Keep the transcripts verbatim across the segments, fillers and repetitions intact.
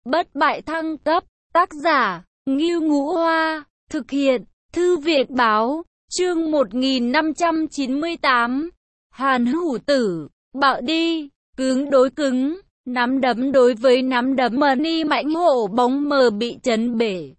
Bất bại thăng cấp, tác giả, Ngưu Ngũ Hoa, thực hiện, Thư viện báo, chương một nghìn năm trăm chín mươi tám. Hàn Hủ Tử, bạo đi, cứng đối cứng, nắm đấm đối với nắm đấm, Mani mãnh hổ bóng mờ bị chấn bể,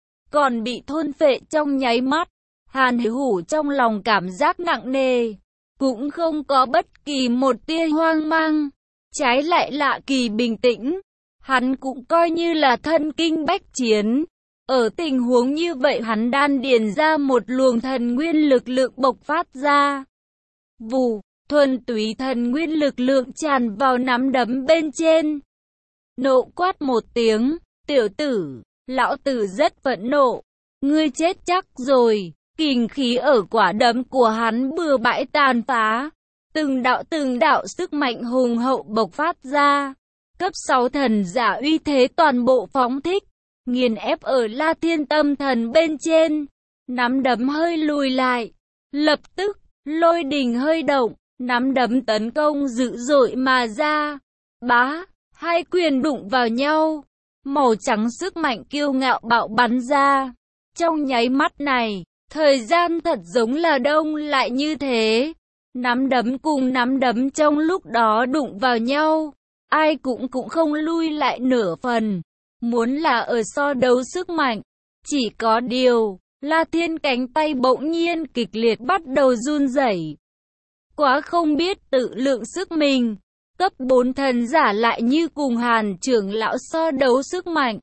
còn bị thôn phệ trong nháy mắt. Hàn Hủ trong lòng cảm giác nặng nề, cũng không có bất kỳ một tia hoang mang, trái lại lạ kỳ bình tĩnh. Hắn cũng coi như là thân kinh bách chiến. Ở tình huống như vậy hắn đan điền ra một luồng thần nguyên lực lượng bộc phát ra. Vù, thuần túy thần nguyên lực lượng tràn vào nắm đấm bên trên. Nộ quát một tiếng, tiểu tử, lão tử rất phẫn nộ. Ngươi chết chắc rồi. Kình khí ở quả đấm của hắn bừa bãi tàn phá. Từng đạo từng đạo sức mạnh hùng hậu bộc phát ra. Cấp sáu thần giả uy thế toàn bộ phóng thích, nghiền ép ở La Thiên tâm thần bên trên. Nắm đấm hơi lùi lại, lập tức, lôi đình hơi động, nắm đấm tấn công dữ dội mà ra. Bá, hai quyền đụng vào nhau, màu trắng sức mạnh kiêu ngạo bạo bắn ra. Trong nháy mắt này, thời gian thật giống là đông lại như thế. Nắm đấm cùng nắm đấm trong lúc đó đụng vào nhau, ai cũng cũng không lui lại nửa phần. Muốn là ở so đấu sức mạnh, chỉ có điều, La Thiên cánh tay bỗng nhiên kịch liệt bắt đầu run rẩy. Quá không biết tự lượng sức mình, cấp bốn thần giả lại như cùng Hàn trưởng lão so đấu sức mạnh.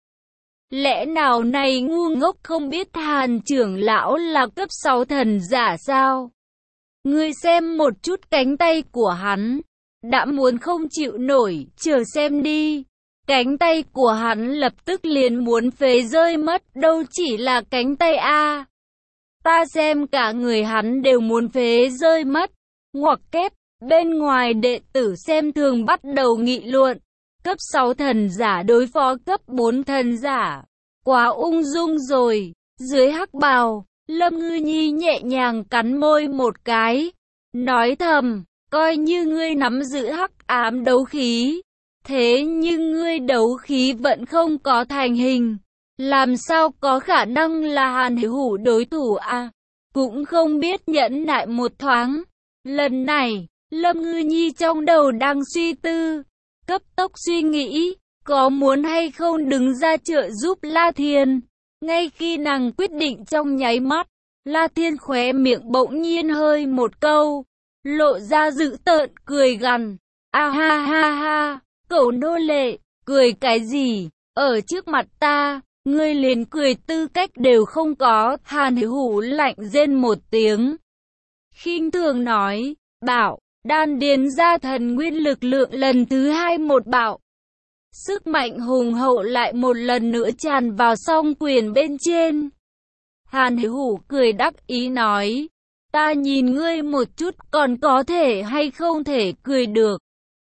Lẽ nào này ngu ngốc không biết Hàn trưởng lão là cấp sáu thần giả sao? Ngươi xem một chút cánh tay của hắn, đã muốn không chịu nổi, chờ xem đi. Cánh tay của hắn lập tức liền muốn phế rơi mất, đâu chỉ là cánh tay a. Ta xem cả người hắn đều muốn phế rơi mất. Ngoặc kép, bên ngoài đệ tử xem thường bắt đầu nghị luận. Cấp sáu thần giả đối phó cấp bốn thần giả, quá ung dung rồi. Dưới hắc bào, Lâm Ngư Nhi nhẹ nhàng cắn môi một cái, nói thầm, coi như ngươi nắm giữ hắc ám đấu khí, thế nhưng ngươi đấu khí vẫn không có thành hình, làm sao có khả năng là Hàn Hủ đối thủ à? Cũng không biết nhẫn nại một thoáng. Lần này, Lâm Ngư Nhi trong đầu đang suy tư, cấp tốc suy nghĩ, có muốn hay không đứng ra trợ giúp La Thiên. Ngay khi nàng quyết định trong nháy mắt, La Thiên khóe miệng bỗng nhiên hơi một câu, lộ ra dữ tợn cười gằn. A ha ha ha, cẩu nô lệ, cười cái gì, ở trước mặt ta, ngươi liền cười tư cách đều không có. Hàn Hủ lạnh rên một tiếng, khinh thường nói, bảo, đan điền ra thần nguyên lực lượng lần thứ hai một bạo. Sức mạnh hùng hậu lại một lần nữa tràn vào song quyền bên trên. Hàn Hủ cười đắc ý nói, ta nhìn ngươi một chút còn có thể hay không thể cười được.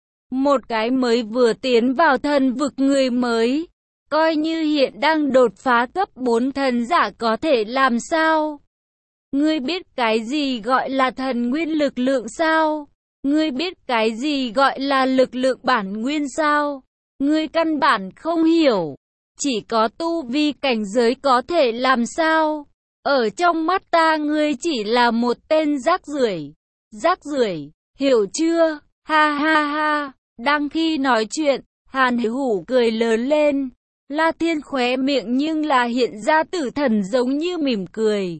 Một cái mới vừa tiến vào thần vực người mới, coi như hiện đang đột phá cấp bốn thần giả có thể làm sao? Ngươi biết cái gì gọi là thần nguyên lực lượng sao? Ngươi biết cái gì gọi là lực lượng bản nguyên sao? Ngươi căn bản không hiểu, chỉ có tu vi cảnh giới có thể làm sao? Ở trong mắt ta ngươi chỉ là một tên rác rưởi, rác rưởi, hiểu chưa? Ha ha ha, đang khi nói chuyện, Hàn Hủ cười lớn lên, La Thiên khóe miệng nhưng là hiện ra tử thần giống như mỉm cười.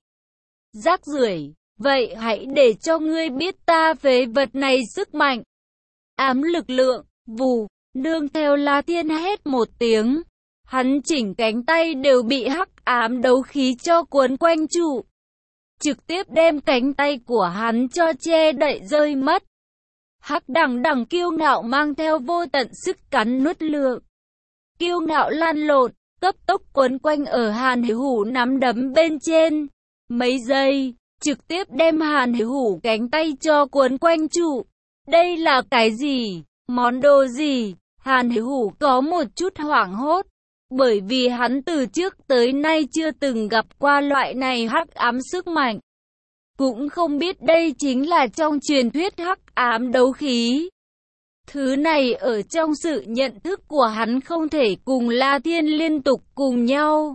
Rác rưởi, vậy hãy để cho ngươi biết ta phế vật này sức mạnh. Ám lực lượng, vù. Nương theo La Thiên hét một tiếng, hắn chỉnh cánh tay đều bị hắc ám đấu khí cho cuốn quanh trụ, trực tiếp đem cánh tay của hắn cho che đậy rơi mất. Hắc đằng đằng kiêu ngạo mang theo vô tận sức cắn nuốt lượng, kiêu ngạo lan lộn, cấp tốc quấn quanh ở Hàn Hủ nắm đấm bên trên. Mấy giây, trực tiếp đem Hàn Hủ cánh tay cho cuốn quanh trụ. Đây là cái gì? Món đồ gì? Hàn Hủ có một chút hoảng hốt, bởi vì hắn từ trước tới nay chưa từng gặp qua loại này hắc ám sức mạnh. Cũng không biết đây chính là trong truyền thuyết hắc ám đấu khí. Thứ này ở trong sự nhận thức của hắn không thể cùng La Thiên liên tục cùng nhau.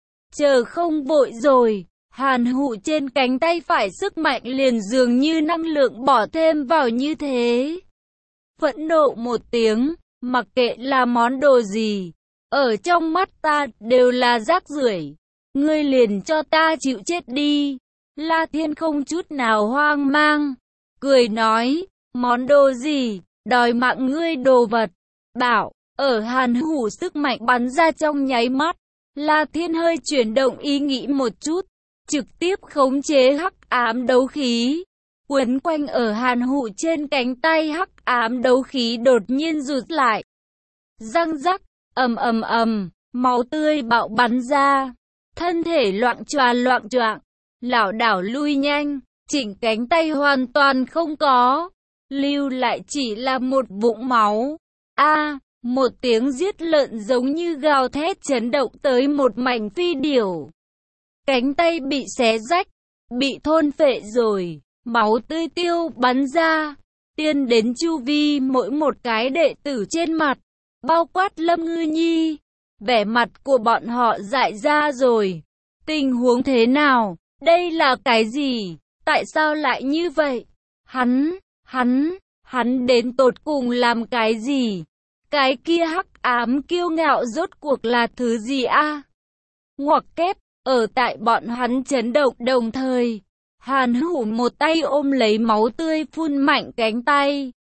Chờ không vội rồi, Hàn Hụ trên cánh tay phải sức mạnh liền dường như năng lượng bỏ thêm vào như thế. Phẫn nộ một tiếng, mặc kệ là món đồ gì, ở trong mắt ta đều là rác rưởi. Ngươi liền cho ta chịu chết đi. La Thiên không chút nào hoang mang, cười nói, món đồ gì, đòi mạng ngươi đồ vật. Bảo, ở Hàn Hủ sức mạnh bắn ra trong nháy mắt, La Thiên hơi chuyển động ý nghĩ một chút, trực tiếp khống chế hắc ám đấu khí. Quấn quanh ở Hàn Hủ trên cánh tay hắc ám đấu khí đột nhiên rụt lại. Răng rắc, ầm ầm ầm, máu tươi bạo bắn ra. Thân thể loạng choạng loạng choạng, lảo đảo lui nhanh, chỉnh cánh tay hoàn toàn không có, lưu lại chỉ là một vũng máu. A, à, một tiếng giết lợn giống như gào thét chấn động tới một mảnh phi điểu. Cánh tay bị xé rách, bị thôn phệ rồi, máu tươi tiêu bắn ra, tiên đến chu vi mỗi một cái đệ tử trên mặt, bao quát Lâm Ngư Nhi. Vẻ mặt của bọn họ dại ra rồi. Tình huống thế nào? Đây là cái gì? Tại sao lại như vậy? Hắn, hắn, hắn đến tột cùng làm cái gì? Cái kia hắc ám kiêu ngạo rốt cuộc là thứ gì a? À? Ngoặc kép, ở tại bọn hắn chấn động đồng thời. Hàn Hủ một tay ôm lấy máu tươi phun mạnh cánh tay.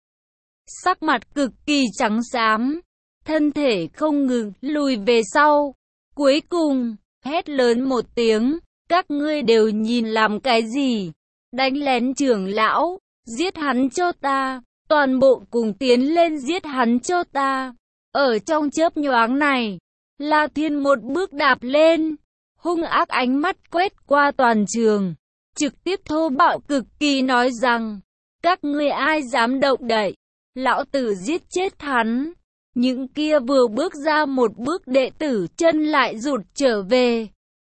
Sắc mặt cực kỳ trắng xám. Thân thể không ngừng lùi về sau. Cuối cùng, hét lớn một tiếng, các ngươi đều nhìn làm cái gì? Đánh lén trưởng lão, giết hắn cho ta, toàn bộ cùng tiến lên giết hắn cho ta. Ở trong chớp nhoáng này, La Thiên một bước đạp lên, hung ác ánh mắt quét qua toàn trường, trực tiếp thô bạo cực kỳ nói rằng, các ngươi ai dám động đậy, lão tử giết chết hắn. Những kia vừa bước ra một bước đệ tử chân lại rụt trở về.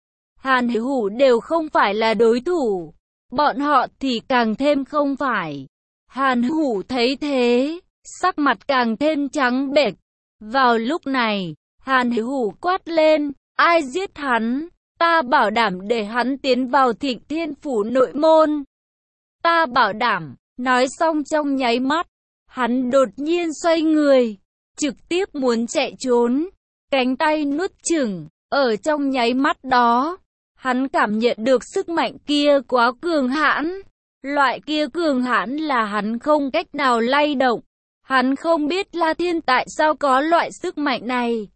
Hàn Hủ đều không phải là đối thủ, bọn họ thì càng thêm không phải. Hàn Hủ thấy thế, sắc mặt càng thêm trắng bệch. Vào lúc này, Hàn Hủ quát lên, ai giết hắn, ta bảo đảm để hắn tiến vào Thịnh Thiên Phủ nội môn. Ta bảo đảm, nói xong trong nháy mắt, hắn đột nhiên xoay người, trực tiếp muốn chạy trốn, cánh tay nuốt chửng, ở trong nháy mắt đó, hắn cảm nhận được sức mạnh kia quá cường hãn, loại kia cường hãn là hắn không cách nào lay động, hắn không biết La Thiên tại sao có loại sức mạnh này.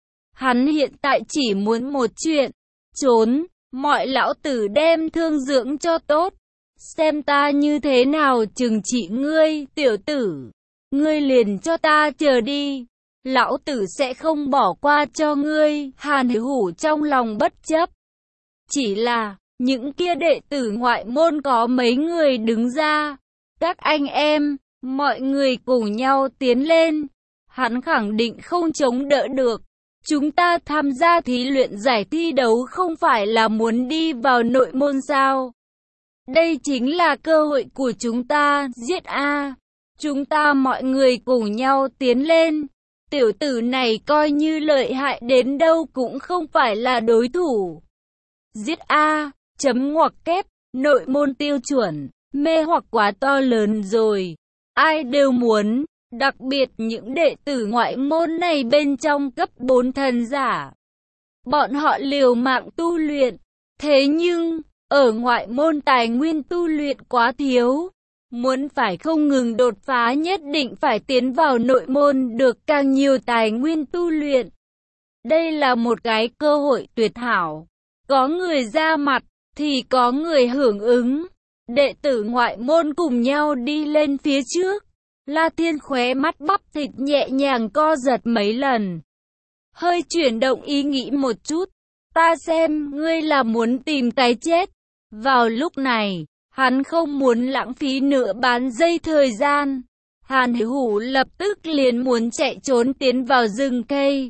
Hắn hiện tại chỉ muốn một chuyện, trốn, mọi lão tử đem thương dưỡng cho tốt, xem ta như thế nào trừng trị ngươi, tiểu tử. Ngươi liền cho ta chờ đi, lão tử sẽ không bỏ qua cho ngươi. Hàn Hủ trong lòng bất chấp. Chỉ là, những kia đệ tử ngoại môn có mấy người đứng ra. Các anh em, mọi người cùng nhau tiến lên. Hắn khẳng định không chống đỡ được. Chúng ta tham gia thí luyện giải thi đấu không phải là muốn đi vào nội môn sao? Đây chính là cơ hội của chúng ta, giết a! Chúng ta mọi người cùng nhau tiến lên. Tiểu tử này coi như lợi hại đến đâu cũng không phải là đối thủ. Giết a, chấm ngoặc kép, nội môn tiêu chuẩn, mê hoặc quá to lớn rồi. Ai đều muốn, đặc biệt những đệ tử ngoại môn này bên trong cấp bốn thần giả. Bọn họ liều mạng tu luyện, thế nhưng, ở ngoại môn tài nguyên tu luyện quá thiếu. Muốn phải không ngừng đột phá nhất định phải tiến vào nội môn được càng nhiều tài nguyên tu luyện. Đây là một cái cơ hội tuyệt hảo. Có người ra mặt, thì có người hưởng ứng. Đệ tử ngoại môn cùng nhau đi lên phía trước. La Thiên khóe mắt bắp thịt nhẹ nhàng co giật mấy lần. Hơi chuyển động ý nghĩ một chút. Ta xem ngươi là muốn tìm cái chết. Vào lúc này, hắn không muốn lãng phí nửa bán giây thời gian. Hàn Hủ lập tức liền muốn chạy trốn tiến vào rừng cây.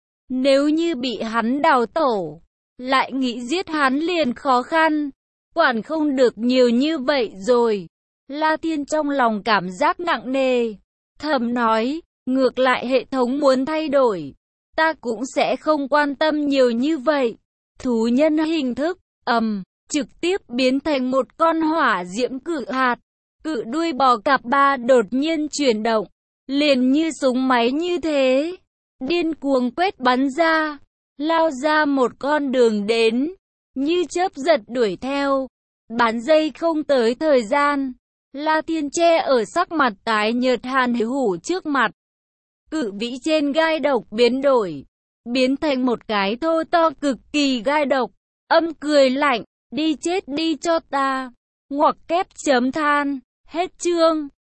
Nếu như bị hắn đào tổ, lại nghĩ giết hắn liền khó khăn. Quản không được nhiều như vậy rồi. La Thiên trong lòng cảm giác nặng nề. thầm nói, ngược lại hệ thống muốn thay đổi, ta cũng sẽ không quan tâm nhiều như vậy. Thú nhân hình thức, ầm, trực tiếp biến thành một con hỏa diễm cự hạt, cự đuôi bò cạp ba đột nhiên chuyển động, liền như súng máy như thế, điên cuồng quét bắn ra, lao ra một con đường đến, như chớp giật đuổi theo. Bán giây không tới thời gian, La Thiên che ở sắc mặt tái nhợt Hàn Hủ trước mặt. Cự vĩ trên gai độc biến đổi, biến thành một cái thô to cực kỳ gai độc, âm cười lạnh, đi chết đi cho ta. Ngoặc kép chấm than, hết chương.